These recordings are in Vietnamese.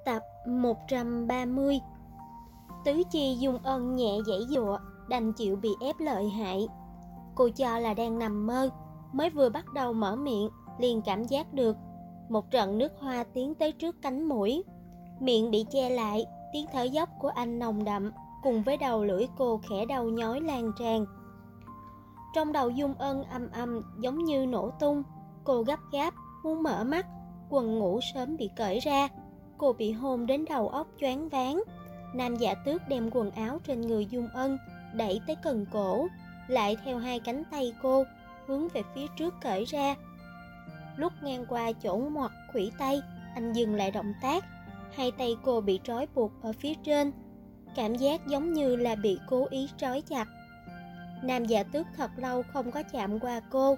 Tập 130. Tứ chi Dung Ân nhẹ giãy giụa, đành chịu bị ép lợi hại. Cô cho là đang nằm mơ, mới vừa bắt đầu mở miệng liền cảm giác được một trận nước hoa tiến tới trước cánh mũi. Miệng bị che lại, tiếng thở dốc của anh nồng đậm cùng với đầu lưỡi cô khẽ đau nhói lan tràn. Trong đầu Dung Ân ầm ầm giống như nổ tung. Cô gấp gáp muốn mở mắt, quần ngủ sớm bị cởi ra. Cô bị hôn đến đầu óc choáng váng. Nam Dạ Tước đem quần áo trên người Dung Ân đẩy tới cần cổ, lại theo hai cánh tay cô hướng về phía trước cởi ra. Lúc ngang qua chỗ ngoặt khuỷu tay, anh dừng lại động tác. Hai tay cô bị trói buộc ở phía trên, cảm giác giống như là bị cố ý trói chặt. Nam Dạ Tước thật lâu không có chạm qua cô.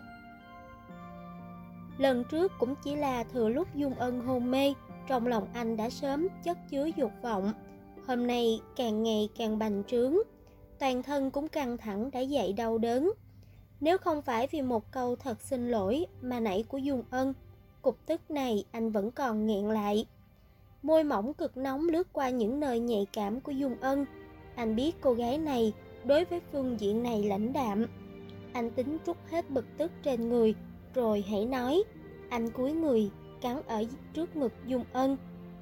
Lần trước cũng chỉ là thừa lúc Dung Ân hôn mê, trong lòng anh đã sớm chất chứa dục vọng. Hôm nay càng ngày càng bành trướng, toàn thân cũng căng thẳng đã dậy đau đớn. Nếu không phải vì một câu thật xin lỗi mà nãy của Dung Ân, cục tức này anh vẫn còn nghẹn lại. Môi mỏng cực nóng lướt qua những nơi nhạy cảm của Dung Ân. Anh biết cô gái này đối với phương diện này lãnh đạm. Anh tính trút hết bực tức trên người, rồi hãy nói. Anh cúi người cắn ở trước ngực Dung Ân.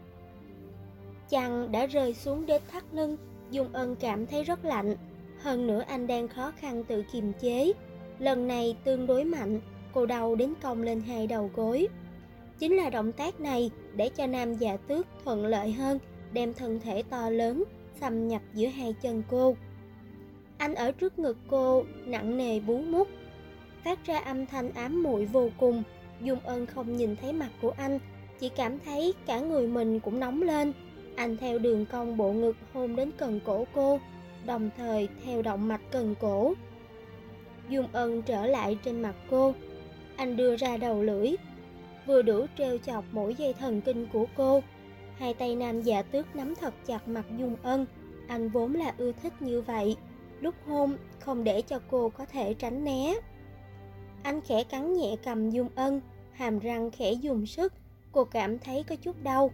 Chăn đã rơi xuống đến thắt lưng. Dung Ân cảm thấy rất lạnh. Hơn nữa anh đang khó khăn tự kiềm chế. Lần này tương đối mạnh, cô đau đến cong lên hai đầu gối. Chính là động tác này để cho Nam Dạ Tước thuận lợi hơn, đem thân thể to lớn xâm nhập giữa hai chân cô. Anh ở trước ngực cô nặng nề bú mút, phát ra âm thanh ám muội vô cùng. Dung Ân không nhìn thấy mặt của anh, chỉ cảm thấy cả người mình cũng nóng lên. Anh theo đường cong bộ ngực hôn đến cần cổ cô, đồng thời theo động mạch cần cổ. Dung Ân trở lại trên mặt cô. Anh đưa ra đầu lưỡi, vừa đủ trêu chọc mỗi dây thần kinh của cô. Hai tay Nam Dạ Tước nắm thật chặt mặt Dung Ân. Anh vốn là ưa thích như vậy, lúc hôn không để cho cô có thể tránh né. Anh khẽ cắn nhẹ cằm Dung Ân, hàm răng khẽ dùng sức. Cô cảm thấy có chút đau.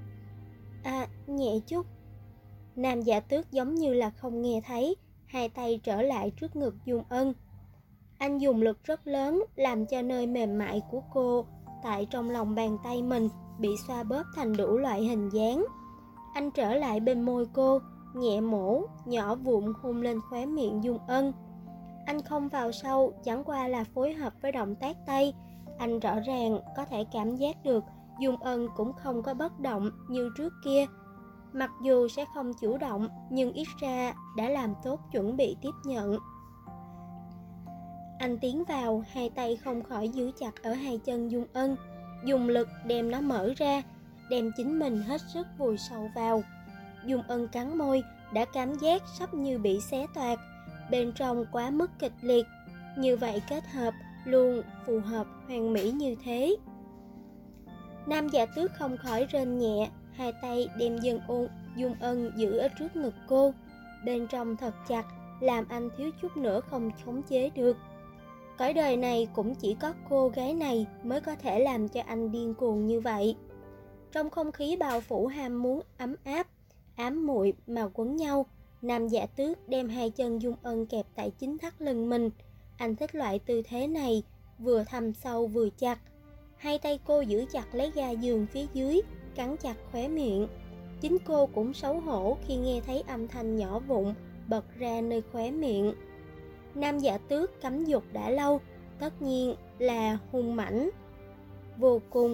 Nhẹ chút. Nam Dạ Tước giống như là không nghe thấy, hai tay trở lại trước ngực Dung Ân. Anh dùng lực rất lớn làm cho nơi mềm mại của cô tại trong lòng bàn tay mình bị xoa bóp thành đủ loại hình dáng. Anh trở lại bên môi cô, nhẹ mổ, nhỏ vụn hôn lên khóe miệng Dung Ân. Anh không vào sâu, chẳng qua là phối hợp với động tác tay. Anh rõ ràng có thể cảm giác được Dung Ân cũng không có bất động như trước kia. Mặc dù sẽ không chủ động, nhưng ít ra đã làm tốt chuẩn bị tiếp nhận. Anh tiến vào, hai tay không khỏi giữ chặt ở hai chân Dung Ân, dùng lực đem nó mở ra, đem chính mình hết sức vùi sâu vào. Dung Ân cắn môi, đã cảm giác sắp như bị xé toạc, bên trong quá mức kịch liệt. Như vậy kết hợp luôn phù hợp hoàn mỹ như thế. Nam Dạ Tước không khỏi rên nhẹ, hai tay đem Dung Ân giữ ở trước ngực cô, bên trong thật chặt, làm anh thiếu chút nữa không khống chế được. Cõi đời này cũng chỉ có cô gái này mới có thể làm cho anh điên cuồng như vậy. Trong không khí bao phủ ham muốn ấm áp, ám muội mà quấn nhau, Nam Dạ Tước đem hai chân Dung Ân kẹp tại chính thắt lưng mình. Anh thích loại tư thế này, vừa thâm sâu vừa chặt. Hai tay cô giữ chặt lấy ga giường phía dưới, cắn chặt khóe miệng. Chính cô cũng xấu hổ khi nghe thấy âm thanh nhỏ vụn bật ra nơi khóe miệng. Nam Dạ Tước cấm dục đã lâu, tất nhiên là hung mãnh vô cùng.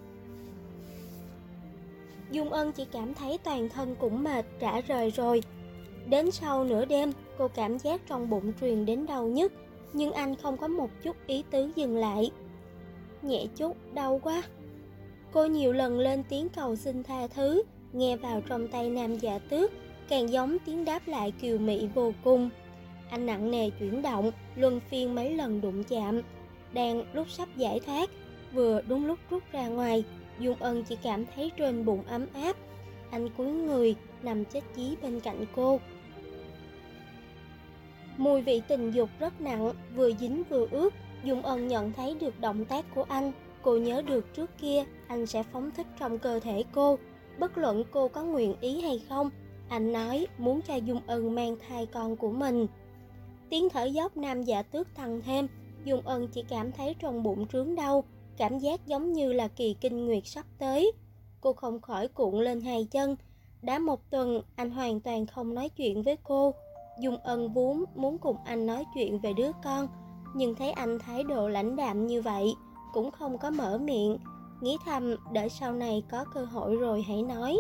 Dung Ân chỉ cảm thấy toàn thân cũng mệt rã rời rồi. Đến sau nửa đêm, cô cảm giác trong bụng truyền đến đau nhức, nhưng anh không có một chút ý tứ dừng lại. Nhẹ chút, đau quá. Cô nhiều lần lên tiếng cầu xin tha thứ, nghe vào trong tay Nam Dạ Tước càng giống tiếng đáp lại kiều mị vô cùng. Anh nặng nề chuyển động, luân phiên mấy lần đụng chạm. Đang lúc sắp giải thoát, vừa đúng lúc rút ra ngoài, Dung Ân chỉ cảm thấy trên bụng ấm áp. Anh cúi người nằm chết chí bên cạnh cô. Mùi vị tình dục rất nặng, vừa dính vừa ướt. Dung Ân nhận thấy được động tác của anh. Cô nhớ được trước kia anh sẽ phóng thích trong cơ thể cô, Bất luận cô có nguyện ý hay không, anh nói muốn cho Dung Ân mang thai con của mình. Tiếng thở dốc Nam Dạ Tước tăng thêm, Dung Ân chỉ cảm thấy trong bụng trướng đau, cảm giác giống như là kỳ kinh nguyệt sắp tới. Cô không khỏi cuộn lên hai chân. Đã một tuần anh hoàn toàn không nói chuyện với cô. Dung Ân vốn muốn cùng anh nói chuyện về đứa con, nhưng thấy anh thái độ lãnh đạm như vậy, cũng không có mở miệng, nghĩ thầm đợi sau này có cơ hội rồi hãy nói.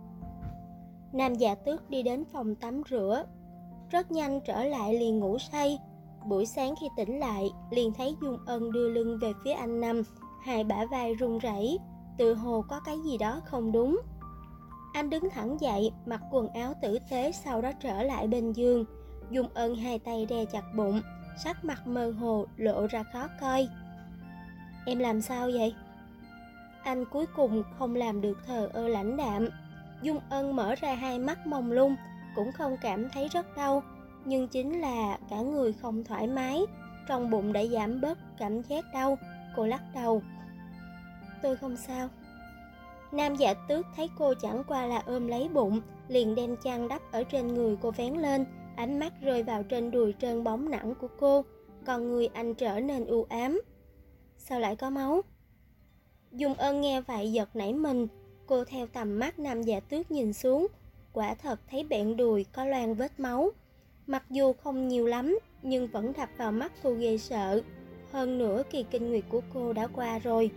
Nam Dạ Tước đi đến phòng tắm rửa, rất nhanh trở lại liền ngủ say. Buổi sáng khi tỉnh lại, liền thấy Dung Ân đưa lưng về phía anh nằm, hai bả vai run rẩy, tự hồ có cái gì đó không đúng. Anh đứng thẳng dậy, mặc quần áo tử tế, sau đó trở lại bên giường. Dung Ân hai tay đè chặt bụng, sắc mặt mơ hồ lộ ra khó coi. Em làm sao vậy? Anh cuối cùng không làm được thờ ơ lãnh đạm. Dung Ân mở ra hai mắt mông lung, cũng không cảm thấy rất đau, nhưng chính là cả người không thoải mái, trong bụng đã giảm bớt cảm giác đau. Cô lắc đầu. Tôi không sao. Nam Dạ Tước thấy cô chẳng qua là ôm lấy bụng, liền đem chăn đắp ở trên người cô vén lên, ánh mắt rơi vào trên đùi trơn bóng nặng của cô, còn người anh trở nên u ám. Sao lại có máu? Dung Ân nghe vậy giật nảy mình, cô theo tầm mắt Nam Dạ Tước nhìn xuống, quả thật thấy bẹn đùi có loang vết máu. Mặc dù không nhiều lắm, nhưng vẫn đập vào mắt cô ghê sợ. Hơn nữa kỳ kinh nguyệt của cô đã qua rồi.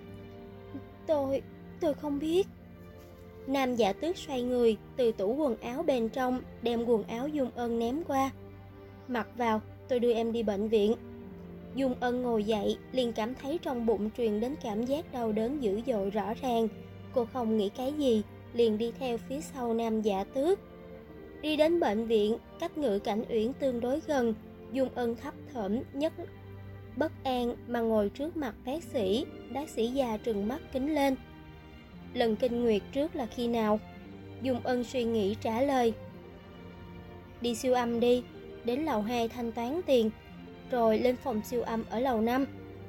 Tôi không biết. Nam Dạ Tước xoay người, từ tủ quần áo bên trong đem quần áo Dung Ân ném qua. Mặc vào, tôi đưa em đi bệnh viện. Dung Ân ngồi dậy, liền cảm thấy trong bụng truyền đến cảm giác đau đớn dữ dội rõ ràng. Cô không nghĩ cái gì, liền đi theo phía sau Nam Dạ Tước. Đi đến bệnh viện, cách Ngự Cảnh Uyển tương đối gần. Dung Ân thấp thỏm nhất bất an mà ngồi trước mặt bác sĩ già trừng mắt kính lên. Lần kinh nguyệt trước là khi nào? Dung Ân suy nghĩ trả lời. Đi siêu âm đi, đến lầu 2 thanh toán tiền, rồi lên phòng siêu âm ở lầu 5.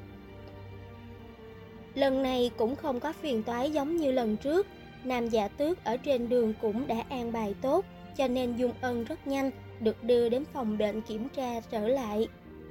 Lần này cũng không có phiền toái giống như lần trước. Nam Dạ Tước ở trên đường cũng đã an bài tốt, cho nên Dung Ân rất nhanh được đưa đến phòng bệnh kiểm tra trở lại.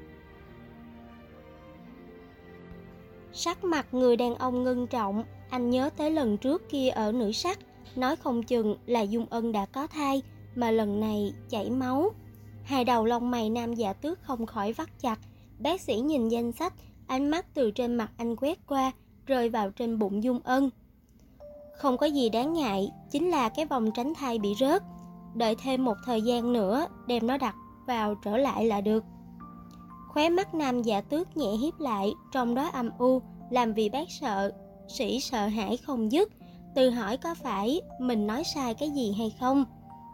Sắc mặt người đàn ông ngưng trọng, anh nhớ tới lần trước kia ở Nữ Sắc, nói không chừng là Dung Ân đã có thai, mà lần này chảy máu. Hai đầu lông mày Nam Dạ Tước không khỏi vắt chặt. Bác sĩ nhìn danh sách, ánh mắt từ trên mặt anh quét qua, rơi vào trên bụng Dung Ân. Không có gì đáng ngại, chính là cái vòng tránh thai bị rớt. Đợi thêm một thời gian nữa, đem nó đặt vào trở lại là được. Khóe mắt Nam Dạ Tước nhẹ híp lại, trong đó âm u, làm vì bác sĩ sợ hãi không dứt, tự hỏi có phải mình nói sai cái gì hay không.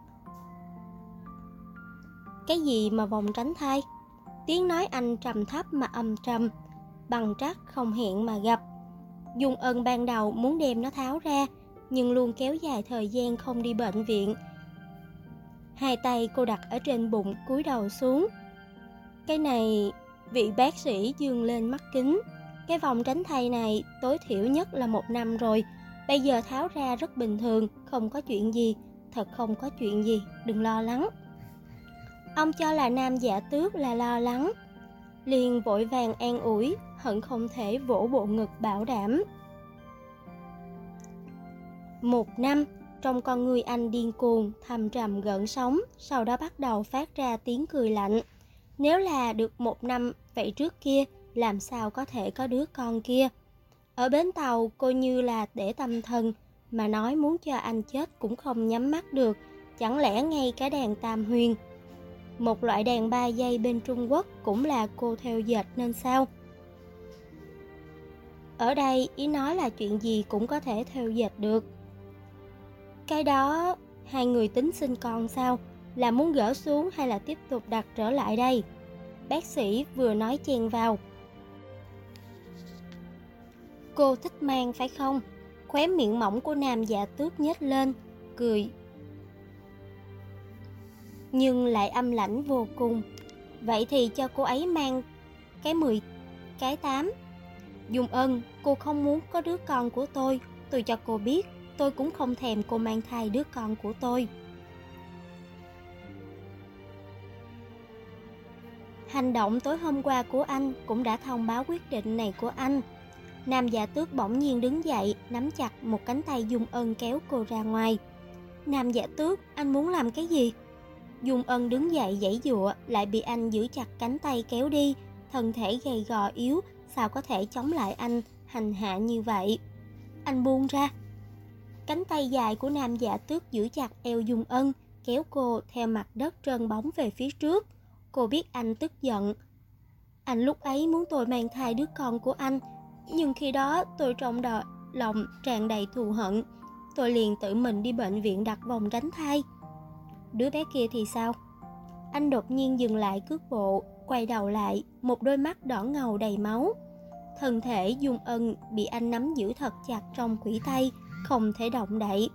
Cái gì mà vòng tránh thai? Tiếng nói anh trầm thấp mà âm trầm, bằng trắc không hẹn mà gặp. Dung Ân ban đầu muốn đem nó tháo ra, nhưng luôn kéo dài thời gian không đi bệnh viện. Hai tay cô đặt ở trên bụng, cúi đầu xuống. Cái này, vị bác sĩ dương lên mắt kính. Cái vòng tránh thai này tối thiểu nhất là 1 năm rồi. Bây giờ tháo ra rất bình thường, không có chuyện gì. Thật không có chuyện gì, đừng lo lắng. Ông cho là Nam Dạ Tước là lo lắng, liền vội vàng an ủi, hận không thể vỗ bộ ngực bảo đảm. 1 năm, trong con người anh điên cuồng, thầm trầm gợn sóng, sau đó bắt đầu phát ra tiếng cười lạnh. Nếu là được 1 năm, vậy trước kia làm sao có thể có đứa con kia? Ở bến tàu cô như là để tâm thần, mà nói muốn cho anh chết cũng không nhắm mắt được. Chẳng lẽ ngay cả đàn tam huyền, một loại đàn 3 giây bên Trung Quốc, cũng là cô theo dệt nên sao? Ở đây ý nói là chuyện gì cũng có thể theo dệt được. Cái đó, hai người tính sinh con sao? Là muốn gỡ xuống hay là tiếp tục đặt trở lại đây? Bác sĩ vừa nói chen vào. Cô thích mang phải không? Khóe miệng mỏng của Nam Dạ Tước nhếch lên, cười. Nhưng lại âm lãnh vô cùng. Vậy thì cho cô ấy mang cái 10, cái 8. Dung Ân, cô không muốn có đứa con của tôi cho cô biết, tôi cũng không thèm cô mang thai đứa con của tôi. Hành động tối hôm qua của anh cũng đã thông báo quyết định này của anh. Nam Dạ Tước bỗng nhiên đứng dậy, nắm chặt một cánh tay Dung Ân kéo cô ra ngoài. Nam Dạ Tước, anh muốn làm cái gì? Dung Ân đứng dậy giãy giụa, lại bị anh giữ chặt cánh tay kéo đi. Thân thể gầy gò yếu, sao có thể chống lại anh hành hạ như vậy? Anh buông ra. Cánh tay dài của Nam Dạ Tước giữ chặt eo Dung Ân, kéo cô theo mặt đất trơn bóng về phía trước. Cô biết anh tức giận. Anh lúc ấy muốn tôi mang thai đứa con của anh, nhưng khi đó tôi trong lòng tràn đầy thù hận. Tôi liền tự mình đi bệnh viện đặt vòng tránh thai. Đứa bé kia thì sao? Anh đột nhiên dừng lại cước bộ, quay đầu lại, một đôi mắt đỏ ngầu đầy máu. Thân thể Dung Ân bị anh nắm giữ thật chặt trong khuỷu tay, không thể động đậy.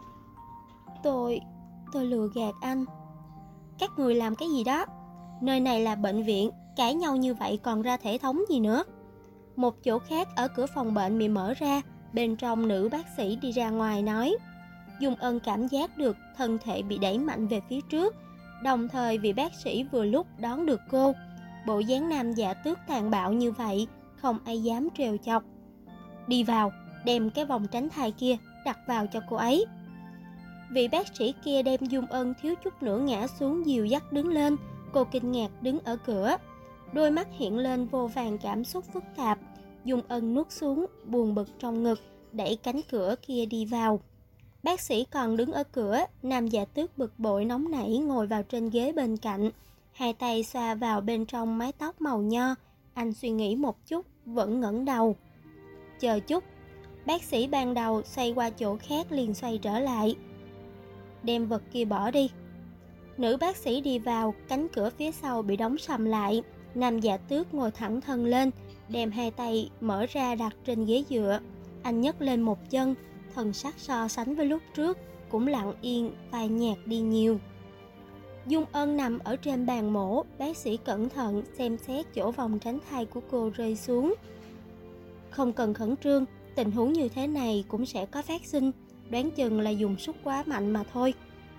Tôi lừa gạt anh. Các người làm cái gì đó? Nơi này là bệnh viện, cãi nhau như vậy còn ra thể thống gì nữa? Một chỗ khác ở cửa phòng bệnh bị mở ra, bên trong nữ bác sĩ đi ra ngoài nói. Dung Ân cảm giác được thân thể bị đẩy mạnh về phía trước, đồng thời vị bác sĩ vừa lúc đón được cô. Bộ dáng Nam Dạ Tước tàn bạo như vậy, không ai dám trêu chọc. Đi vào, đem cái vòng tránh thai kia đặt vào cho cô ấy. Vị bác sĩ kia đem Dung Ân thiếu chút nữa ngã xuống dìu dắt đứng lên. Cô kinh ngạc đứng ở cửa, đôi mắt hiện lên vô vàn cảm xúc phức tạp. Dung Ân nuốt xuống, buồn bực trong ngực, đẩy cánh cửa kia đi vào. Bác sĩ còn đứng ở cửa. Nam Dạ Tước bực bội nóng nảy ngồi vào trên ghế bên cạnh, hai tay xoa vào bên trong mái tóc màu nho. Anh suy nghĩ một chút, vẫn ngẩng đầu. Chờ chút. Bác sĩ ban đầu xoay qua chỗ khác liền xoay trở lại. Đem vật kia bỏ đi. Nữ bác sĩ đi vào, cánh cửa phía sau bị đóng sầm lại. Nam Dạ Tước ngồi thẳng thân lên, đem hai tay mở ra đặt trên ghế dựa. Anh nhấc lên một chân, thần sắc so sánh với lúc trước cũng lặng yên, phai nhạt đi nhiều. Dung Ân nằm ở trên bàn mổ, bác sĩ cẩn thận xem xét chỗ vòng tránh thai của cô rơi xuống. Không cần khẩn trương, tình huống như thế này cũng sẽ có phát sinh, đoán chừng là dùng sức quá mạnh mà thôi.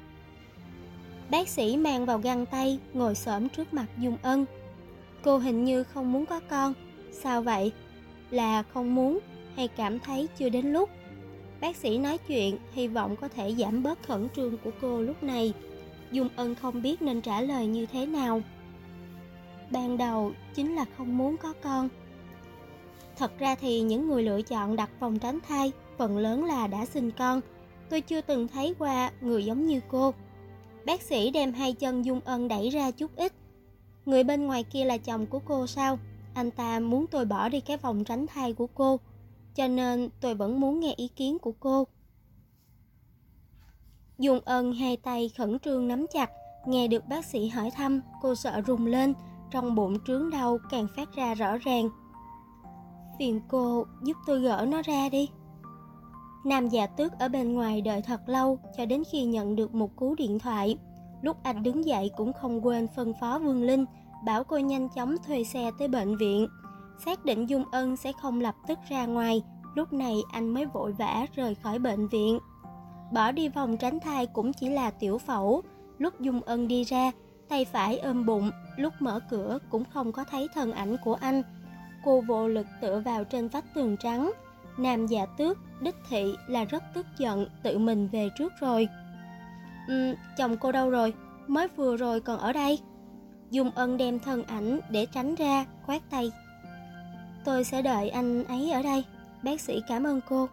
Bác sĩ mang vào găng tay, ngồi xổm trước mặt Dung Ân. Cô hình như không muốn có con. Sao vậy? Là không muốn hay cảm thấy chưa đến lúc? Bác sĩ nói chuyện, hy vọng có thể giảm bớt khẩn trương của cô lúc này. Dung Ân không biết nên trả lời như thế nào. Ban đầu chính là không muốn có con. Thật ra thì những người lựa chọn đặt vòng tránh thai phần lớn là đã sinh con. Tôi chưa từng thấy qua người giống như cô. Bác sĩ đem hai chân Dung Ân đẩy ra chút ít. Người bên ngoài kia là chồng của cô sao? Anh ta muốn tôi bỏ đi cái vòng tránh thai của cô, cho nên tôi vẫn muốn nghe ý kiến của cô. Dung Ân hai tay khẩn trương nắm chặt. Nghe được bác sĩ hỏi thăm, cô sợ rùng lên, trong bụng trướng đau càng phát ra rõ ràng. Phiền cô giúp tôi gỡ nó ra đi. Nam Dạ Tước ở bên ngoài đợi thật lâu, cho đến khi nhận được một cú điện thoại. Lúc anh đứng dậy cũng không quên phân phó Vương Linh, bảo cô nhanh chóng thuê xe tới bệnh viện. Xác định Dung Ân sẽ không lập tức ra ngoài, lúc này anh mới vội vã rời khỏi bệnh viện. Bỏ đi vòng tránh thai cũng chỉ là tiểu phẫu. Lúc Dung Ân đi ra, tay phải ôm bụng, lúc mở cửa cũng không có thấy thân ảnh của anh. Cô vô lực tựa vào trên vách tường trắng. Nam Dạ Tước đích thị là rất tức giận, tự mình về trước rồi. Chồng cô đâu rồi? Mới vừa rồi còn ở đây. Dung Ân đem thân ảnh để tránh ra, khoát tay. Tôi sẽ đợi anh ấy ở đây. Bác sĩ cảm ơn cô.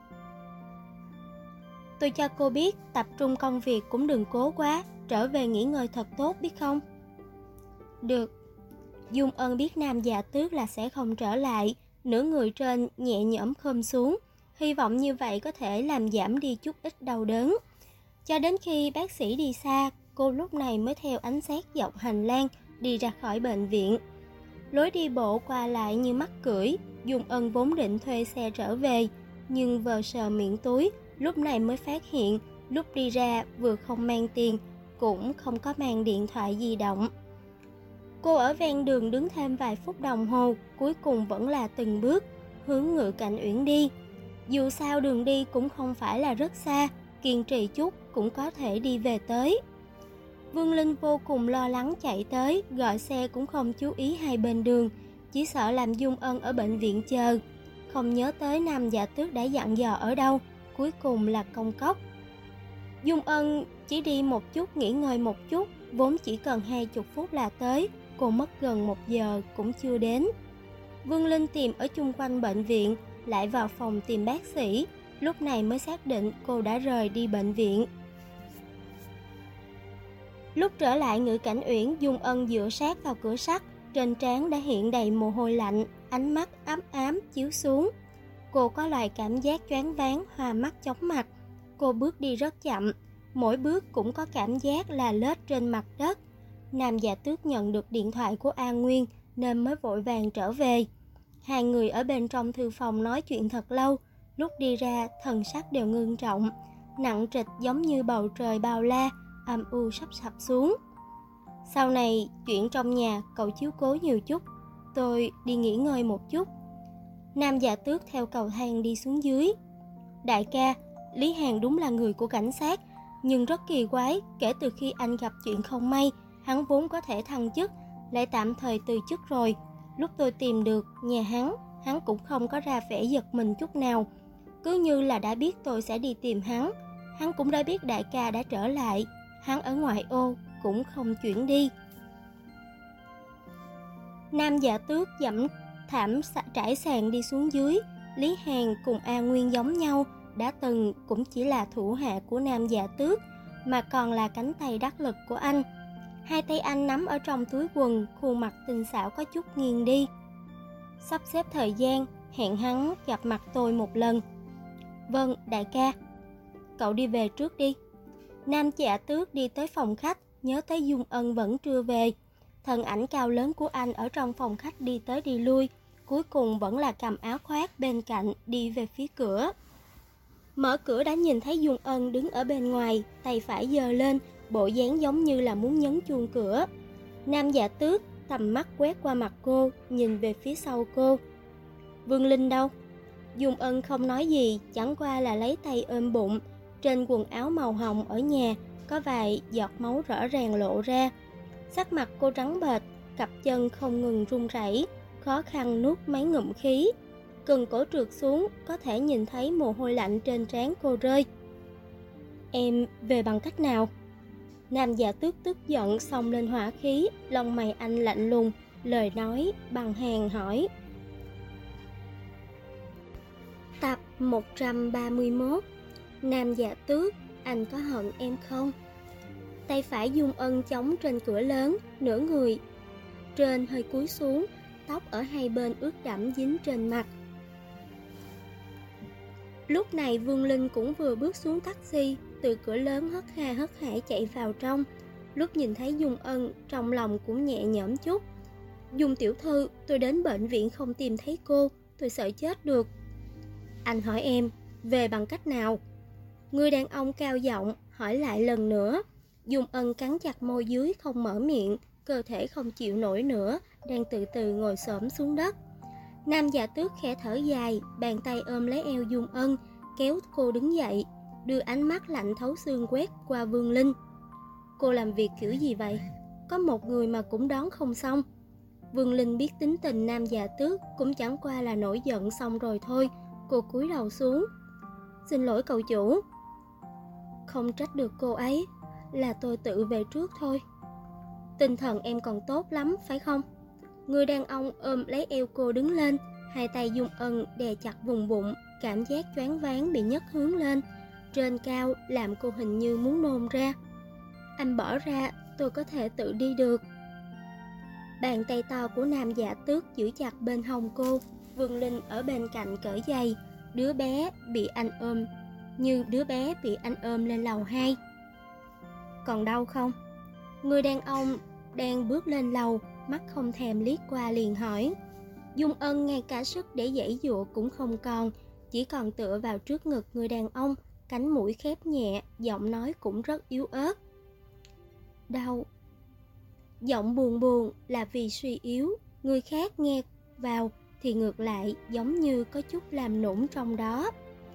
Tôi cho cô biết, tập trung công việc cũng đừng cố quá, trở về nghỉ ngơi thật tốt biết không? Được. Dung Ân biết Nam Dạ Tước là sẽ không trở lại, nửa người trên nhẹ nhõm khom xuống, hy vọng như vậy có thể làm giảm đi chút ít đau đớn. Cho đến khi bác sĩ đi xa, cô lúc này mới theo ánh sáng dọc hành lang đi ra khỏi bệnh viện. Lối đi bộ qua lại như mắc cưỡi. Dung Ân vốn định thuê xe trở về, nhưng vờ sờ miệng túi, lúc này mới phát hiện lúc đi ra vừa không mang tiền, cũng không có mang điện thoại di động. Cô ở ven đường đứng thêm vài phút đồng hồ, cuối cùng vẫn là từng bước hướng Ngự Cảnh Uyển đi. Dù sao đường đi cũng không phải là rất xa, kiên trì chút cũng có thể đi về tới. Vương Linh vô cùng lo lắng chạy tới, gọi xe cũng không chú ý hai bên đường, chỉ sợ làm Dung Ân ở bệnh viện chờ. Không nhớ tới Nam Dạ Tước đã dặn dò ở đâu, cuối cùng là công cốc. Dung Ân chỉ đi một chút nghỉ ngơi một chút, vốn chỉ cần 20 phút là tới, cô mất gần 1 giờ cũng chưa đến. Vương Linh tìm ở chung quanh bệnh viện, lại vào phòng tìm bác sĩ, lúc này mới xác định cô đã rời đi bệnh viện. Lúc trở lại Ngự Cảnh Uyển, Dung Ân dựa sát vào cửa sắt, trên trán đã hiện đầy mồ hôi lạnh, ánh mắt ám ám chiếu xuống. Cô có loại cảm giác choáng váng, hoa mắt chóng mặt. Cô bước đi rất chậm, mỗi bước cũng có cảm giác là lết trên mặt đất. Nam Dạ Tước nhận được điện thoại của An Nguyên nên mới vội vàng trở về. Hai người ở bên trong thư phòng nói chuyện thật lâu, lúc đi ra thần sắc đều ngưng trọng, nặng trịch giống như bầu trời bao la, âm u sắp sập xuống. Sau này, chuyện trong nhà cậu chiếu cố nhiều chút, tôi đi nghỉ ngơi một chút. Nam Dạ Tước theo cầu thang đi xuống dưới. Đại ca, Lý Hàn đúng là người của cảnh sát, nhưng rất kỳ quái, kể từ khi anh gặp chuyện không may, hắn vốn có thể thăng chức, lại tạm thời từ chức rồi. Lúc tôi tìm được nhà hắn cũng không có ra vẻ giật mình chút nào, cứ như là đã biết tôi sẽ đi tìm hắn. Hắn cũng đã biết đại ca đã trở lại, hắn ở ngoại ô cũng không chuyển đi. Nam Dạ Tước dẫm thảm trải sàn đi xuống dưới. Lý Hàn cùng An Nguyên giống nhau, đã từng cũng chỉ là thủ hạ của Nam Dạ Tước, mà còn là cánh tay đắc lực của anh. Hai tay anh nắm ở trong túi quần, khuôn mặt tinh xảo có chút nghiêng đi. Sắp xếp thời gian, hẹn hắn gặp mặt tôi một lần. Vâng, đại ca. Cậu đi về trước đi. Nam Dạ Tước đi tới phòng khách, nhớ tới Dung Ân vẫn chưa về. Thân ảnh cao lớn của anh ở trong phòng khách đi tới đi lui, cuối cùng vẫn là cầm áo khoác bên cạnh đi về phía cửa. Mở cửa đã nhìn thấy Dung Ân đứng ở bên ngoài, tay phải giơ lên, bộ dáng giống như là muốn nhấn chuông cửa. Nam Dạ Tước tầm mắt quét qua mặt cô, nhìn về phía sau cô. Vương Linh đâu? Dung Ân không nói gì, chẳng qua là lấy tay ôm bụng. Trên quần áo màu hồng ở nhà có vài giọt máu rõ ràng lộ ra. Sắc mặt cô trắng bệch, cặp chân không ngừng run rẩy, khó khăn nuốt mấy ngụm khí. Cần cổ trượt xuống, có thể nhìn thấy mồ hôi lạnh trên trán cô rơi. Em về bằng cách nào? Nam Dạ Tước tức giận xông lên hỏa khí, lông mày anh lạnh lùng, lời nói bằng hàng hỏi. Tập 131. Nam Dạ Tước, anh có hận em không? Tay phải Dung Ân chống trên cửa lớn, nửa người trên hơi cúi xuống, tóc ở hai bên ướt đẫm dính trên mặt. Lúc này Vương Linh cũng vừa bước xuống taxi, từ cửa lớn hất hải chạy vào trong. Lúc nhìn thấy Dung Ân, trong lòng cũng nhẹ nhõm chút. Dung tiểu thư, tôi đến bệnh viện không tìm thấy cô, tôi sợ chết được. Anh hỏi em, về bằng cách nào? Người đàn ông cao giọng hỏi lại lần nữa. Dung Ân cắn chặt môi dưới không mở miệng, cơ thể không chịu nổi nữa, đang từ từ ngồi xổm xuống đất. Nam Dạ Tước khẽ thở dài, bàn tay ôm lấy eo Dung Ân, kéo cô đứng dậy, đưa ánh mắt lạnh thấu xương quét qua Vương Linh. Cô làm việc kiểu gì vậy? Có một người mà cũng đón không xong. Vương Linh biết tính tình Nam Dạ Tước, cũng chẳng qua là nổi giận xong rồi thôi. Cô cúi đầu xuống. Xin lỗi cậu chủ. Không trách được cô ấy, là tôi tự về trước thôi. Tinh thần em còn tốt lắm, phải không? Người đàn ông ôm lấy eo cô đứng lên, hai tay Dung Ân đè chặt vùng bụng, cảm giác choáng váng bị nhấc hướng lên. Trên cao làm cô hình như muốn nôn ra. Anh bỏ ra, tôi có thể tự đi được. Bàn tay to của Nam Dạ Tước giữ chặt bên hông cô. Vương Linh ở bên cạnh cởi giày. Đứa bé bị anh ôm, như đứa bé bị anh ôm lên lầu 2. Còn đau không? Người đàn ông đang bước lên lầu, mắt không thèm liếc qua liền hỏi. Dung Ân ngay cả sức để giãy giụa cũng không còn, chỉ còn tựa vào trước ngực người đàn ông, cánh mũi khép nhẹ, giọng nói cũng rất yếu ớt. Đau. Giọng buồn buồn là vì suy yếu, người khác nghe vào thì ngược lại giống như có chút làm nũng trong đó.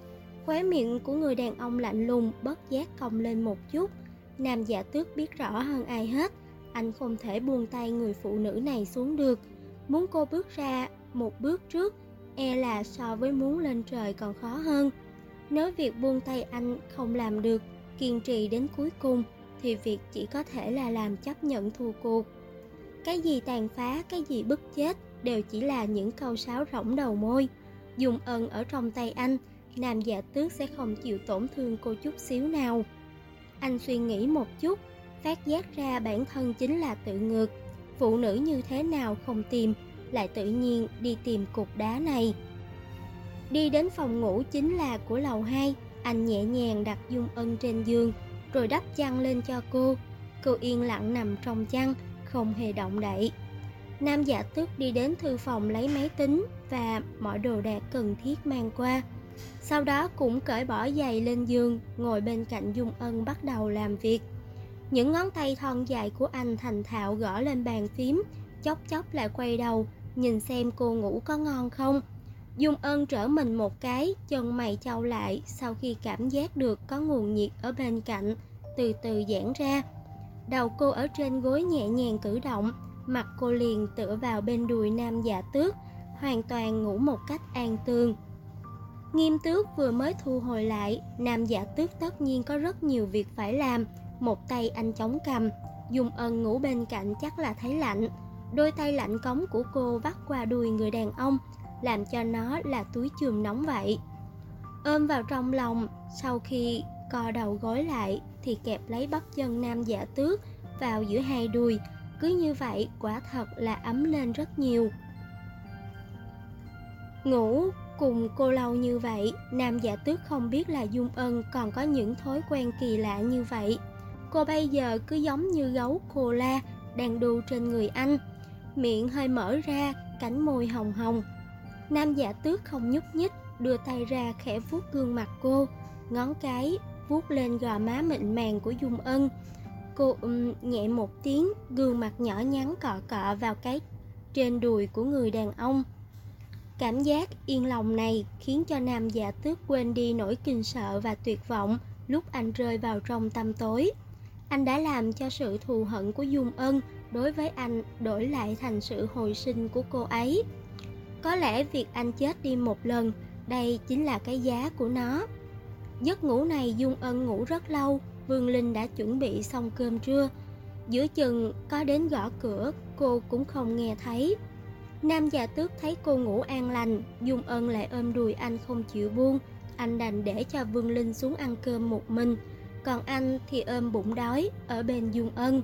Khóe miệng của người đàn ông lạnh lùng bất giác cong lên một chút. Nam Dạ Tước biết rõ hơn ai hết, anh không thể buông tay người phụ nữ này xuống được. Muốn cô bước ra một bước trước, e là so với muốn lên trời còn khó hơn. Nếu việc buông tay anh không làm được, kiên trì đến cuối cùng, thì việc chỉ có thể là làm chấp nhận thua cuộc. Cái gì tàn phá, cái gì bức chết, đều chỉ là những câu sáo rỗng đầu môi. Dung Ân ở trong tay anh, Nam Dạ Tước sẽ không chịu tổn thương cô chút xíu nào. Anh suy nghĩ một chút, phát giác ra bản thân chính là tự ngược. Phụ nữ như thế nào không tìm, lại tự nhiên đi tìm cục đá này. Đi đến phòng ngủ chính là của lầu 2, anh nhẹ nhàng đặt Dung Ân trên giường, rồi đắp chăn lên cho cô. Cô yên lặng nằm trong chăn, không hề động đậy. Nam Dạ Tước đi đến thư phòng lấy máy tính và mọi đồ đạc cần thiết mang qua. Sau đó cũng cởi bỏ giày lên giường, ngồi bên cạnh Dung Ân bắt đầu làm việc. Những ngón tay thon dài của anh thành thạo gõ lên bàn phím, chốc chốc lại quay đầu, nhìn xem cô ngủ có ngon không. Dung Ân trở mình một cái, chân mày chau lại sau khi cảm giác được có nguồn nhiệt ở bên cạnh, từ từ giãn ra. Đầu cô ở trên gối nhẹ nhàng cử động, mặt cô liền tựa vào bên đùi Nam Dạ Tước, hoàn toàn ngủ một cách an tường. Nghiêm Tước vừa mới thu hồi lại, Nam Dạ Tước tất nhiên có rất nhiều việc phải làm. Một tay anh chống cằm, Dung Ân ngủ bên cạnh chắc là thấy lạnh. Đôi tay lạnh cống của cô vắt qua đùi người đàn ông, làm cho nó là túi chườm nóng vậy. Ôm vào trong lòng, sau khi co đầu gối lại thì kẹp lấy bắp chân Nam Dạ Tước vào giữa hai đùi. Cứ như vậy quả thật là ấm lên rất nhiều. Ngủ cùng cô lâu như vậy, Nam Dạ Tước không biết là Dung Ân còn có những thói quen kỳ lạ như vậy. Cô bây giờ cứ giống như gấu cô la đang đu trên người anh, miệng hơi mở ra, cánh môi hồng hồng. Nam Dạ Tước không nhúc nhích, đưa tay ra khẽ vuốt gương mặt cô, ngón cái vuốt lên gò má mịn màng của Dung Ân. Cô nhẹ một tiếng, gương mặt nhỏ nhắn cọ cọ vào cái trên đùi của người đàn ông. Cảm giác yên lòng này khiến cho Nam Dạ Tước quên đi nỗi kinh sợ và tuyệt vọng lúc anh rơi vào trong tăm tối. Anh đã làm cho sự thù hận của Dung Ân đối với anh đổi lại thành sự hồi sinh của cô ấy. Có lẽ việc anh chết đi một lần, đây chính là cái giá của nó. Giấc ngủ này Dung Ân ngủ rất lâu. Vương Linh đã chuẩn bị xong cơm trưa. Giữa chừng có đến gõ cửa, cô cũng không nghe thấy. Nam Dạ Tước thấy cô ngủ an lành, Dung Ân lại ôm đùi anh không chịu buông. Anh đành để cho Vương Linh xuống ăn cơm một mình, còn anh thì ôm bụng đói ở bên Dung Ân.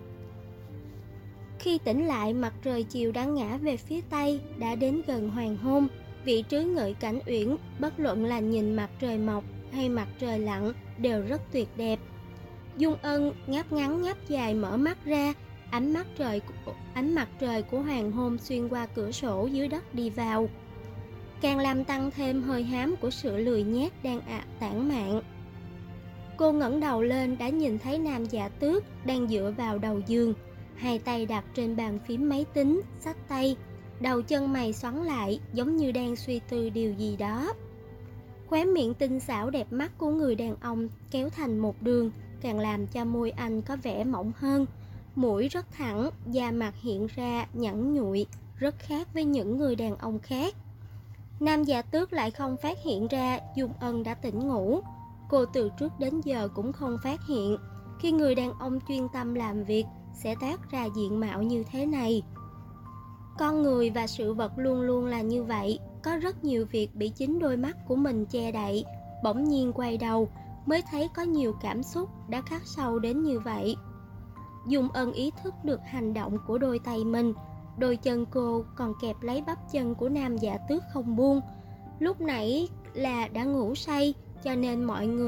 Khi tỉnh lại, mặt trời chiều đã ngã về phía tây, đã đến gần hoàng hôn. Vị trí ngự cảnh uyển, bất luận là nhìn mặt trời mọc hay mặt trời lặn, đều rất tuyệt đẹp. Dung Ân ngáp ngắn ngáp dài mở mắt ra, ánh mặt trời của hoàng hôn xuyên qua cửa sổ dưới đất đi vào, càng làm tăng thêm hơi hám của sự lười nhác đang tản mạn. Cô ngẩng đầu lên đã nhìn thấy Nam Dạ Tước đang dựa vào đầu giường, hai tay đặt trên bàn phím máy tính, xách tay, đầu chân mày xoắn lại giống như đang suy tư điều gì đó. Khóe miệng tinh xảo đẹp mắt của người đàn ông kéo thành một đường, càng làm cho môi anh có vẻ mỏng hơn. Mũi rất thẳng, da mặt hiện ra nhẵn nhụi, rất khác với những người đàn ông khác. Nam Dạ Tước lại không phát hiện ra Dung Ân đã tỉnh ngủ. Cô từ trước đến giờ cũng không phát hiện khi người đàn ông chuyên tâm làm việc sẽ toát ra diện mạo như thế này. Con người và sự vật luôn luôn là như vậy, có rất nhiều việc bị chính đôi mắt của mình che đậy, bỗng nhiên quay đầu mới thấy có nhiều cảm xúc đã khắc sâu đến như vậy. Dung Ân ý thức được hành động của đôi tay mình, đôi chân cô còn kẹp lấy bắp chân của Nam Dạ Tước không buông. Lúc nãy là đã ngủ say, cho nên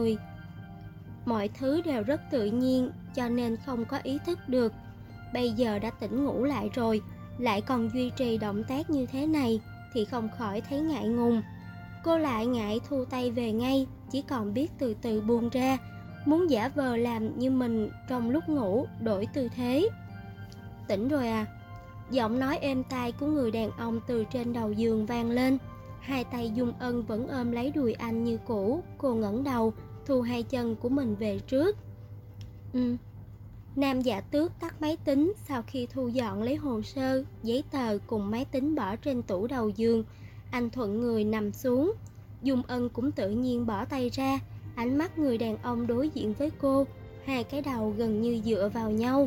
mọi thứ đều rất tự nhiên, cho nên không có ý thức được. Bây giờ đã tỉnh ngủ lại rồi, lại còn duy trì động tác như thế này thì không khỏi thấy ngại ngùng. Cô lại ngại thu tay về ngay, chỉ còn biết từ từ buông ra, muốn giả vờ làm như mình trong lúc ngủ đổi tư thế. Tỉnh rồi à? Giọng nói êm tai của người đàn ông từ trên đầu giường vang lên. Hai tay Dung Ân vẫn ôm lấy đùi anh như cũ. Cô ngẩng đầu, thu hai chân của mình về trước. Nam Dạ Tước tắt máy tính sau khi thu dọn lấy hồ sơ, giấy tờ cùng máy tính bỏ trên tủ đầu giường. Anh thuận người nằm xuống. Dung Ân cũng tự nhiên bỏ tay ra. Ánh mắt người đàn ông đối diện với cô, hai cái đầu gần như dựa vào nhau.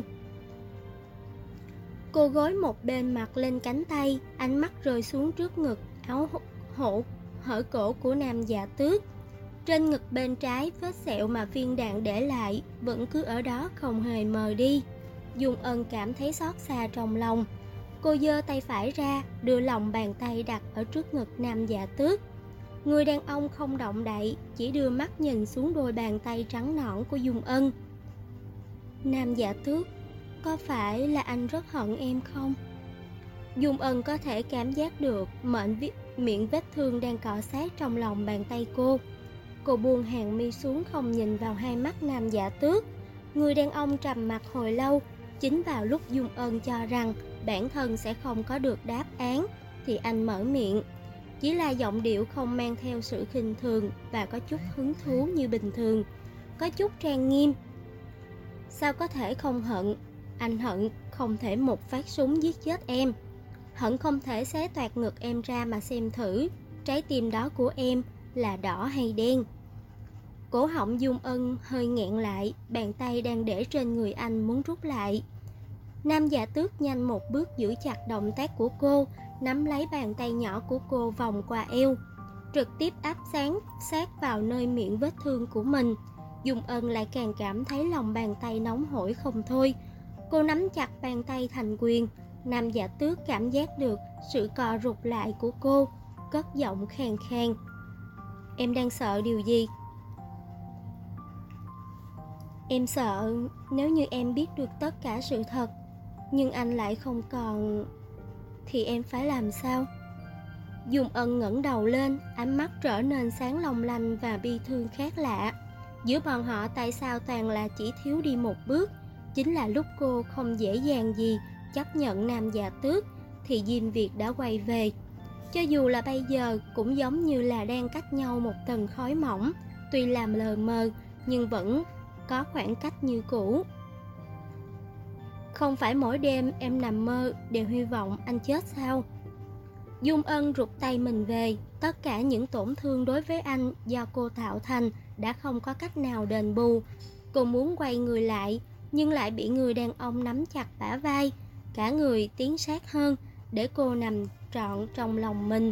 Cô gối một bên mặt lên cánh tay, ánh mắt rơi xuống trước ngực, áo hổ hở cổ của Nam Dạ Tước. Trên ngực bên trái, vết sẹo mà viên đạn để lại vẫn cứ ở đó không hề mờ đi. Dung Ân cảm thấy xót xa trong lòng. Cô giơ tay phải ra, đưa lòng bàn tay đặt ở trước ngực Nam Dạ Tước. Người đàn ông không động đậy, chỉ đưa mắt nhìn xuống đôi bàn tay trắng nõn của Dung Ân. Nam Dạ Tước, có phải là anh rất hận em không? Dung Ân có thể cảm giác được miệng vết thương đang cọ sát trong lòng bàn tay cô. Cô buông hàng mi xuống, không nhìn vào hai mắt Nam Dạ Tước. Người đàn ông trầm mặc hồi lâu. Chính vào lúc Dung Ân cho rằng bản thân sẽ không có được đáp án thì anh mở miệng. Chỉ là giọng điệu không mang theo sự khinh thường và có chút hứng thú như bình thường, có chút trang nghiêm. Sao có thể không hận? Anh hận không thể một phát súng giết chết em. Hận không thể xé toạc ngực em ra mà xem thử trái tim đó của em là đỏ hay đen. Cổ họng Dung Ân hơi nghẹn lại, bàn tay đang để trên người anh muốn rút lại. Nam Dạ Tước nhanh một bước giữ chặt động tác của cô, nắm lấy bàn tay nhỏ của cô vòng qua eo, trực tiếp áp sát vào nơi miệng vết thương của mình. Dung Ân lại càng cảm thấy lòng bàn tay nóng hổi không thôi. Cô nắm chặt bàn tay thành quyền. Nam Dạ Tước cảm giác được sự co rụt lại của cô, cất giọng khàn khàn. Em đang sợ điều gì? Em sợ nếu như em biết được tất cả sự thật, nhưng anh lại không còn, thì em phải làm sao? Dung Ân ngẩng đầu lên, ánh mắt trở nên sáng long lanh và bi thương khác lạ. Giữa bọn họ tại sao toàn là chỉ thiếu đi một bước? Chính là lúc cô không dễ dàng gì chấp nhận Nam Dạ Tước thì Diêm Việt đã quay về. Cho dù là bây giờ cũng giống như là đang cách nhau một tầng khói mỏng, tuy làm lờ mờ nhưng vẫn có khoảng cách như cũ. Không phải mỗi đêm em nằm mơ đều hy vọng anh chết sao? Dung Ân rụt tay mình về. Tất cả những tổn thương đối với anh do cô tạo thành đã không có cách nào đền bù. Cô muốn quay người lại, nhưng lại bị người đàn ông nắm chặt bả vai, cả người tiến sát hơn để cô nằm trọn trong lòng mình.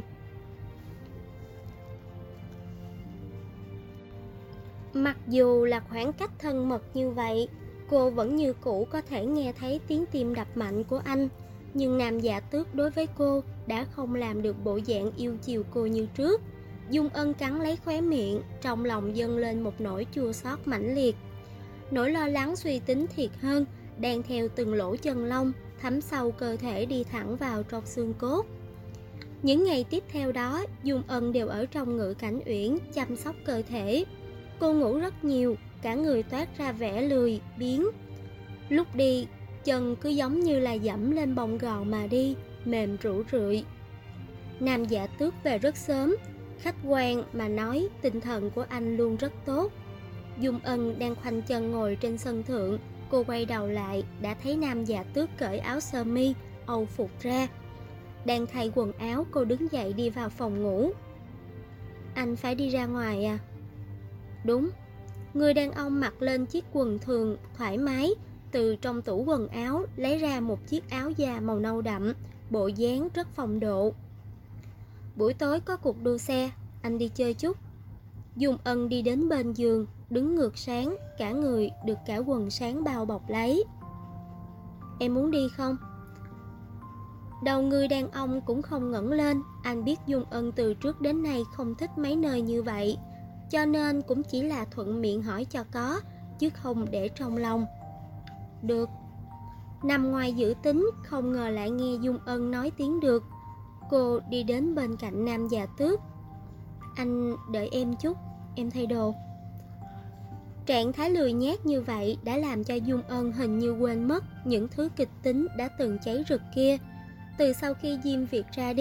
Mặc dù là khoảng cách thân mật như vậy, cô vẫn như cũ có thể nghe thấy tiếng tim đập mạnh của anh. Nhưng Nam Dạ Tước đối với cô đã không làm được bộ dạng yêu chiều cô như trước. Dung Ân cắn lấy khóe miệng, trong lòng dâng lên một nỗi chua xót mãnh liệt. Nỗi lo lắng suy tính thiệt hơn, đang theo từng lỗ chân lông, thấm sâu cơ thể đi thẳng vào trong xương cốt. Những ngày tiếp theo đó, Dung Ân đều ở trong Ngự Cảnh Uyển chăm sóc cơ thể. Cô ngủ rất nhiều, cả người toát ra vẻ lười, biếng. Lúc đi, chân cứ giống như là dẫm lên bông gòn mà đi, mềm rũ rượi. Nam Dạ Tước về rất sớm, khách quan mà nói tinh thần của anh luôn rất tốt. Dung Ân đang khoanh chân ngồi trên sân thượng, cô quay đầu lại đã thấy Nam Dạ Tước cởi áo sơ mi, âu phục ra. Đang thay quần áo, cô đứng dậy đi vào phòng ngủ. Anh phải đi ra ngoài à? Đúng. Người đàn ông mặc lên chiếc quần thường thoải mái, từ trong tủ quần áo lấy ra một chiếc áo da màu nâu đậm, bộ dáng rất phong độ. Buổi tối có cuộc đua xe, anh đi chơi chút. Dung Ân đi đến bên giường, đứng ngược sáng, cả người được cả quần sáng bao bọc lấy. Em muốn đi không? Đầu người đàn ông cũng không ngẩng lên. Anh biết Dung Ân từ trước đến nay không thích mấy nơi như vậy, cho nên cũng chỉ là thuận miệng hỏi cho có, chứ không để trong lòng. Được. Nằm ngoài dự tính, không ngờ lại nghe Dung Ân nói tiếng được. Cô đi đến bên cạnh Nam Dạ Tước. Anh đợi em chút, em thay đồ. Trạng thái lười nhác như vậy đã làm cho Dung Ân hình như quên mất những thứ kịch tính đã từng cháy rực kia. Từ sau khi Diêm Việt ra đi,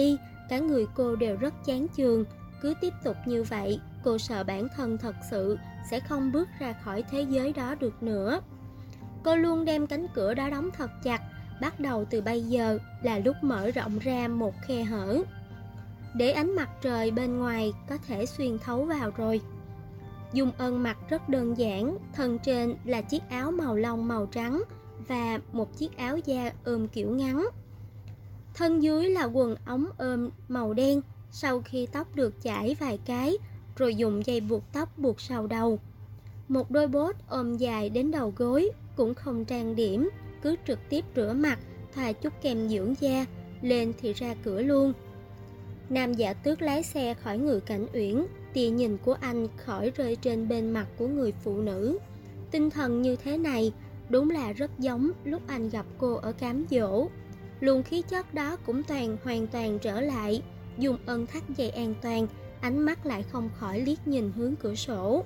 cả người cô đều rất chán chường. Cứ tiếp tục như vậy, cô sợ bản thân thật sự sẽ không bước ra khỏi thế giới đó được nữa. Cô luôn đem cánh cửa đó đóng thật chặt. Bắt đầu từ bây giờ là lúc mở rộng ra một khe hở, để ánh mặt trời bên ngoài có thể xuyên thấu vào rồi. Dung Ân mặc rất đơn giản, thân trên là chiếc áo màu lông màu trắng và một chiếc áo da ôm kiểu ngắn. Thân dưới là quần ống ôm màu đen, sau khi tóc được chải vài cái, rồi dùng dây buộc tóc buộc sau đầu. Một đôi bốt ôm dài đến đầu gối, cũng không trang điểm, cứ trực tiếp rửa mặt, thoa chút kem dưỡng da, lên thì ra cửa luôn. Nam Giả Tước lái xe khỏi người Cảnh Uyển, tia nhìn của anh khỏi rơi trên bên mặt của người phụ nữ. Tinh thần như thế này đúng là rất giống lúc anh gặp cô ở cám dỗ. Luồng khí chất đó cũng hoàn toàn trở lại. Dung Ân thắt dây an toàn, ánh mắt lại không khỏi liếc nhìn hướng cửa sổ.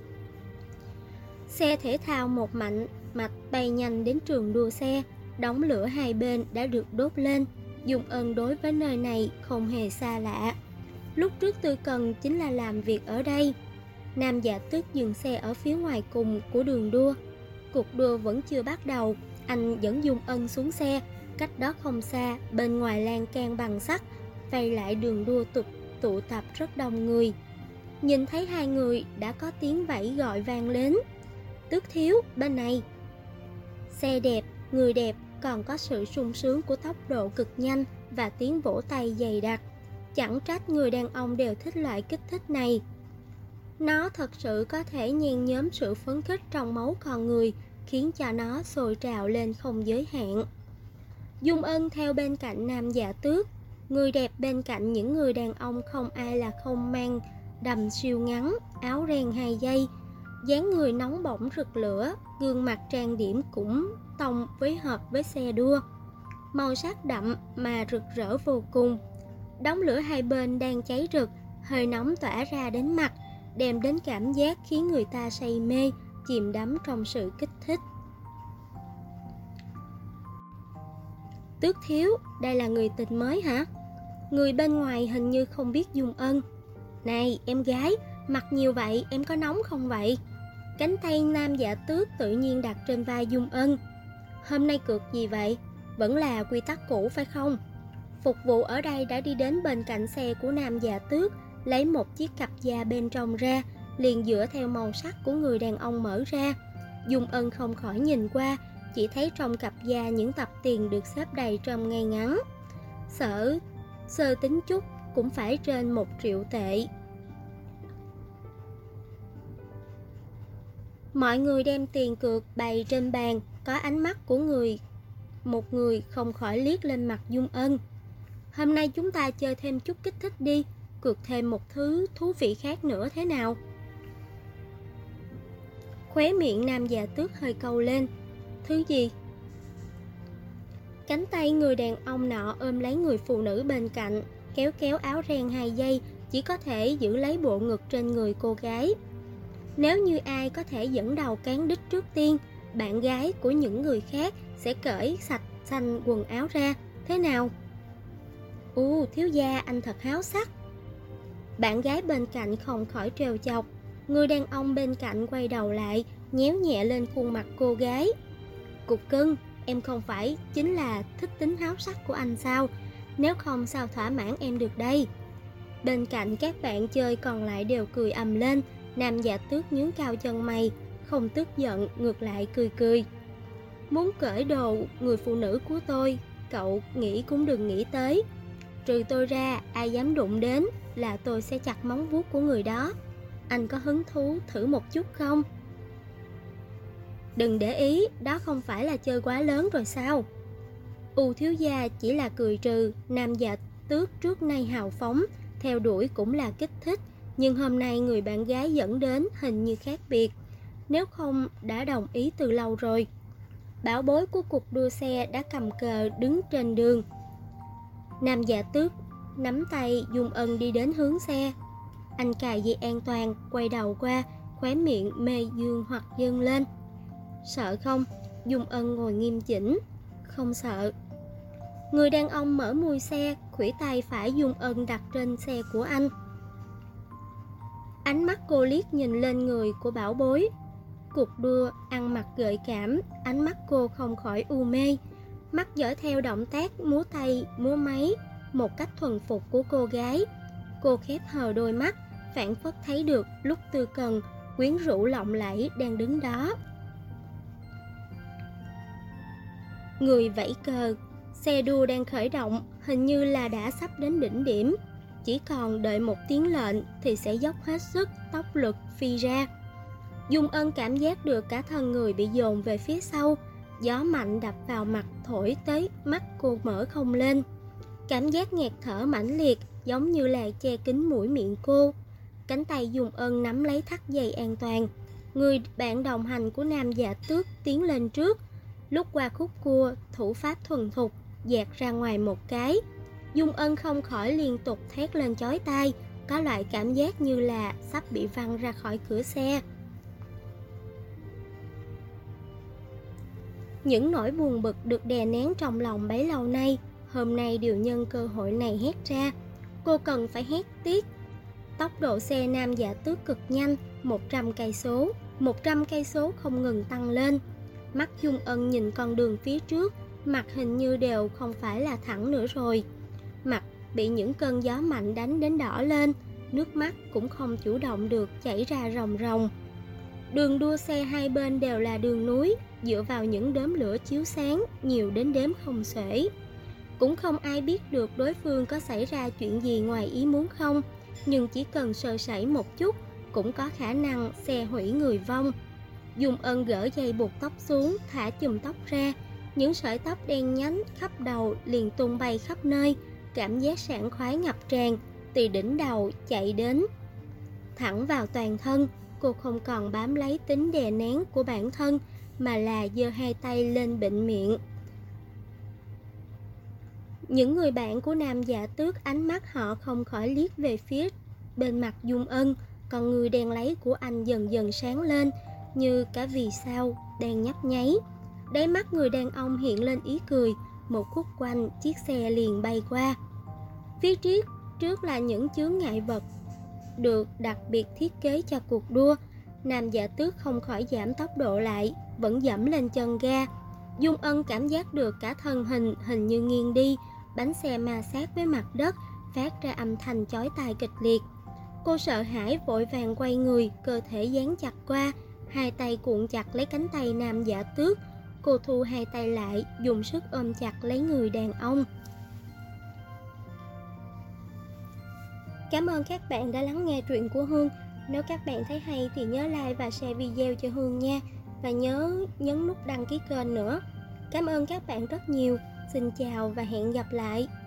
Xe thể thao một mạch bay nhanh đến trường đua xe. Đống lửa hai bên đã được đốt lên. Dung Ân đối với nơi này không hề xa lạ. Lúc trước tôi cần chính là làm việc ở đây. Nam Giả Tước dừng xe ở phía ngoài cùng của đường đua. Cuộc đua vẫn chưa bắt đầu. Anh dẫn Dung Ân xuống xe. Cách đó không xa, bên ngoài lan can bằng sắt vây lại đường đua tụ tập rất đông người. Nhìn thấy hai người đã có tiếng vẫy gọi vang lên. Tước thiếu, bên này. Xe đẹp, người đẹp, còn có sự sung sướng của tốc độ cực nhanh và tiếng vỗ tay dày đặc. Chẳng trách người đàn ông đều thích loại kích thích này. Nó thật sự có thể nhen nhóm sự phấn khích trong máu con người, khiến cho nó sôi trào lên không giới hạn. Dung Ân theo bên cạnh Nam Giả Tước. Người đẹp bên cạnh những người đàn ông không ai là không mang đầm siêu ngắn, áo ren 2 dây, dáng người nóng bỏng rực lửa, gương mặt trang điểm cũng tông với hợp với xe đua. Màu sắc đậm mà rực rỡ vô cùng. Đống lửa hai bên đang cháy rực, hơi nóng tỏa ra đến mặt, đem đến cảm giác khiến người ta say mê, chìm đắm trong sự kích thích. Tước thiếu, đây là người tình mới hả? Người bên ngoài hình như không biết Dung Ân. Này em gái, mặc nhiều vậy em có nóng không vậy? Cánh tay Nam Giả Tước tự nhiên đặt trên vai Dung Ân. Hôm nay cược gì vậy? Vẫn là quy tắc cũ phải không? Phục vụ ở đây đã đi đến bên cạnh xe của Nam Giả Tước, lấy một chiếc cặp da bên trong ra, liền dựa theo màu sắc của người đàn ông mở ra. Dung Ân không khỏi nhìn qua, chỉ thấy trong cặp da những tập tiền được xếp đầy trong ngay ngắn. Sơ tính chút cũng phải trên 1 triệu tệ. Mọi người đem tiền cược bày trên bàn, có ánh mắt của một người không khỏi liếc lên mặt Dung Ân. Hôm nay chúng ta chơi thêm chút kích thích đi, cược thêm một thứ thú vị khác nữa thế nào? Khóe miệng Nam Giả Tước hơi cau lên. Thứ gì? Cánh tay người đàn ông nọ ôm lấy người phụ nữ bên cạnh, kéo áo ren 2 dây, chỉ có thể giữ lấy bộ ngực trên người cô gái. Nếu như ai có thể dẫn đầu cán đích trước tiên, bạn gái của những người khác sẽ cởi sạch xanh quần áo ra, thế nào? Thiếu gia anh thật háo sắc. Bạn gái bên cạnh không khỏi trêu chọc. Người đàn ông bên cạnh quay đầu lại, nhéo nhẹ lên khuôn mặt cô gái. Cục cưng, em không phải chính là thích tính háo sắc của anh sao? Nếu không sao thỏa mãn em được đây? Bên cạnh các bạn chơi còn lại đều cười ầm lên. Nam Giả Tước nhướng cao chân mày, không tức giận, ngược lại cười. Muốn cởi đồ người phụ nữ của tôi, cậu nghĩ cũng đừng nghĩ tới. Trừ tôi ra, ai dám đụng đến là tôi sẽ chặt móng vuốt của người đó. Anh có hứng thú thử một chút không? Đừng để ý, đó không phải là chơi quá lớn rồi sao? Thiếu gia chỉ là cười trừ. Nam Giả Tước trước nay hào phóng, theo đuổi cũng là kích thích. Nhưng hôm nay người bạn gái dẫn đến hình như khác biệt, nếu không đã đồng ý từ lâu rồi. Bảo bối của cuộc đua xe đã cầm cờ đứng trên đường. Nam Giả Tước nắm tay Dung Ân đi đến hướng xe. Anh cài dây an toàn, quay đầu qua, khóe miệng mê dương hoặc dâng lên. Sợ không? Dung Ân ngồi nghiêm chỉnh. Không sợ. Người đàn ông mở mui xe, khuỷu tay phải Dung Ân đặt trên xe của anh. Ánh mắt cô liếc nhìn lên người của bảo bối. Cuộc đua ăn mặc gợi cảm, ánh mắt cô không khỏi u mê. Mắt dõi theo động tác múa tay, múa máy, một cách thuần phục của cô gái. Cô khép hờ đôi mắt, phảng phất thấy được lúc Tư Cần, quyến rũ lộng lẫy đang đứng đó. Người vẫy cờ, xe đua đang khởi động, hình như là đã sắp đến đỉnh điểm. Chỉ còn đợi một tiếng lệnh thì sẽ dốc hết sức, tốc lực phi ra. Dung Ân cảm giác được cả thân người bị dồn về phía sau. Gió mạnh đập vào mặt thổi tới mắt cô mở không lên. Cảm giác nghẹt thở mãnh liệt giống như là che kín mũi miệng cô. Cánh tay Dung Ân nắm lấy thắt dây an toàn. Người bạn đồng hành của Nam Dạ Tước tiến lên trước. Lúc qua khúc cua, thủ pháp thuần thục dạt ra ngoài một cái. Dung Ân không khỏi liên tục thét lên chói tai, có loại cảm giác như là sắp bị văng ra khỏi cửa xe. Những nỗi buồn bực được đè nén trong lòng bấy lâu nay, hôm nay đều nhân cơ hội này hét ra. Cô cần phải hét tiếc. Tốc độ xe Nam Dạ Tước cực nhanh, 100 cây số không ngừng tăng lên. Mắt Dung Ân nhìn con đường phía trước, mặt hình như đều không phải là thẳng nữa rồi. Mặt bị những cơn gió mạnh đánh đến đỏ lên, nước mắt cũng không chủ động được chảy ra ròng ròng. Đường đua xe hai bên đều là đường núi, dựa vào những đốm lửa chiếu sáng, nhiều đến đếm không xuể. Cũng không ai biết được đối phương có xảy ra chuyện gì ngoài ý muốn không, nhưng chỉ cần sơ sẩy một chút, cũng có khả năng xe hủy người vong. Dung Ân gỡ dây buộc tóc xuống, thả chùm tóc ra. Những sợi tóc đen nhánh khắp đầu liền tung bay khắp nơi. Cảm giác sảng khoái ngập tràn từ đỉnh đầu chạy đến thẳng vào toàn thân. Cô không còn bám lấy tính đè nén của bản thân, mà là giơ hai tay lên bịnh miệng. Những người bạn của Nam Dạ Tước, ánh mắt họ không khỏi liếc về phía bên mặt Dung Ân. Còn người đen lấy của anh dần dần sáng lên, như cả vì sao đang nhấp nháy. Đáy mắt người đàn ông hiện lên ý cười. Một khúc quanh, chiếc xe liền bay qua. Phía trước là những chướng ngại vật được đặc biệt thiết kế cho cuộc đua. Nam Dạ Tước không khỏi giảm tốc độ lại, vẫn dẫm lên chân ga. Dung Ân cảm giác được cả thân hình như nghiêng đi. Bánh xe ma sát với mặt đất, phát ra âm thanh chói tai kịch liệt. Cô sợ hãi vội vàng quay người, cơ thể dán chặt qua, hai tay cuộn chặt lấy cánh tay Nam Dạ Tước. Cô thu hai tay lại, dùng sức ôm chặt lấy người đàn ông. Cảm ơn các bạn đã lắng nghe truyện của Hương. Nếu các bạn thấy hay thì nhớ like và share video cho Hương nha. Và nhớ nhấn nút đăng ký kênh nữa. Cảm ơn các bạn rất nhiều. Xin chào và hẹn gặp lại.